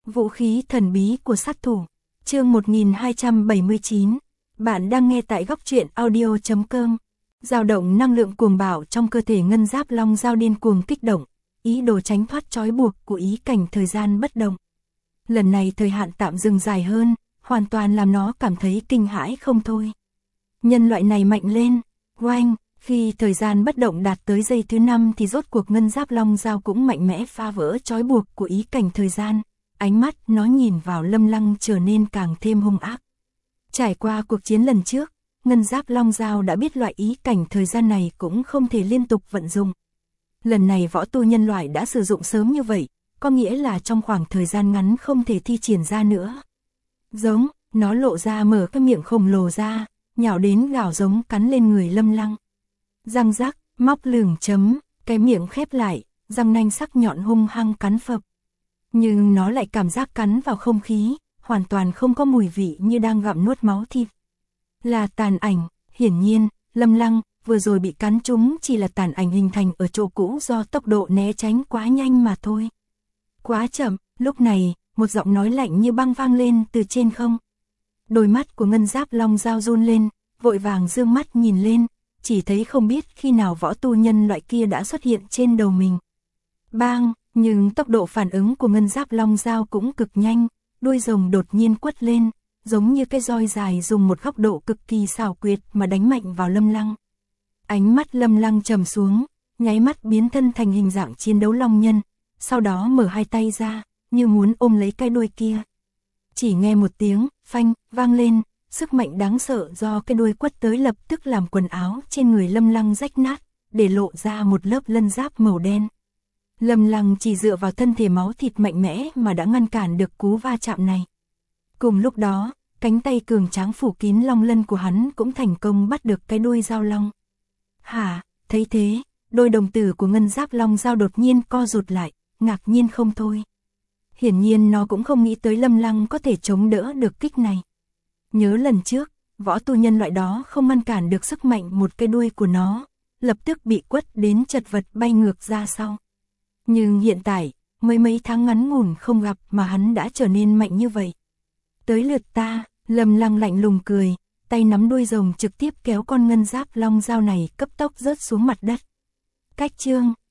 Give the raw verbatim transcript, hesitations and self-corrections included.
Vũ khí thần bí của sát thủ. Chương một nghìn hai trăm bảy mươi chín. Bạn đang nghe tại góc truyện audio chấm com. Dao động năng lượng cuồng bạo trong cơ thể ngân giáp long dao điên cuồng kích động, ý đồ tránh thoát trói buộc của ý cảnh thời gian bất động. Lần này thời hạn tạm dừng dài hơn, hoàn toàn làm nó cảm thấy kinh hãi không thôi. Nhân loại này mạnh lên, oanh, khi thời gian bất động đạt tới giây thứ năm thì rốt cuộc ngân giáp long dao cũng mạnh mẽ phá vỡ trói buộc của ý cảnh thời gian. Ánh mắt nó nhìn vào Lâm Lăng trở nên càng thêm hung ác. Trải qua cuộc chiến lần trước, ngân giáp long dao đã biết loại ý cảnh thời gian này cũng không thể liên tục vận dụng. Lần này võ tu nhân loại đã sử dụng sớm như vậy, có nghĩa là trong khoảng thời gian ngắn không thể thi triển ra nữa. Giống, nó lộ ra mở cái miệng khổng lồ ra, nhào đến gào giống cắn lên người Lâm Lăng. Răng rắc, móc lửng chấm, cái miệng khép lại, răng nanh sắc nhọn hung hăng cắn phập. Nhưng nó lại cảm giác cắn vào không khí, hoàn toàn không có mùi vị như đang gặm nuốt máu thịt. Là tàn ảnh, hiển nhiên, Lâm Lăng vừa rồi bị cắn trúng chỉ là tàn ảnh hình thành ở chỗ cũ do tốc độ né tránh quá nhanh mà thôi. Quá chậm, lúc này, một giọng nói lạnh như băng vang lên từ trên không. Đôi mắt của ngân giáp long dao run lên, vội vàng dương mắt nhìn lên, chỉ thấy không biết khi nào võ tu nhân loại kia đã xuất hiện trên đầu mình. Bang! Nhưng tốc độ phản ứng của ngân giáp long dao cũng cực nhanh, đuôi rồng đột nhiên quất lên, giống như cái roi dài dùng một góc độ cực kỳ xảo quyệt mà đánh mạnh vào Lâm Lăng. Ánh mắt Lâm Lăng trầm xuống, nháy mắt biến thân thành hình dạng chiến đấu long nhân, sau đó mở hai tay ra, như muốn ôm lấy cái đuôi kia. Chỉ nghe một tiếng, phanh, vang lên, sức mạnh đáng sợ do cái đuôi quất tới lập tức làm quần áo trên người Lâm Lăng rách nát, để lộ ra một lớp lân giáp màu đen. Lâm Lăng chỉ dựa vào thân thể máu thịt mạnh mẽ mà đã ngăn cản được cú va chạm này. Cùng lúc đó, cánh tay cường tráng phủ kín long lân của hắn cũng thành công bắt được cái đuôi dao long. Hả, thấy thế, đôi đồng tử của ngân giáp long dao đột nhiên co rụt lại, ngạc nhiên không thôi. Hiển nhiên nó cũng không nghĩ tới Lâm Lăng có thể chống đỡ được kích này. Nhớ lần trước, võ tu nhân loại đó không ngăn cản được sức mạnh một cái đuôi của nó, lập tức bị quất đến chật vật bay ngược ra sau. Nhưng hiện tại, mới mấy tháng ngắn ngủn không gặp mà hắn đã trở nên mạnh như vậy. Tới lượt ta, Lâm Lăng lạnh lùng cười, tay nắm đuôi rồng trực tiếp kéo con ngân giáp long dao này cấp tốc rớt xuống mặt đất. Cách chương,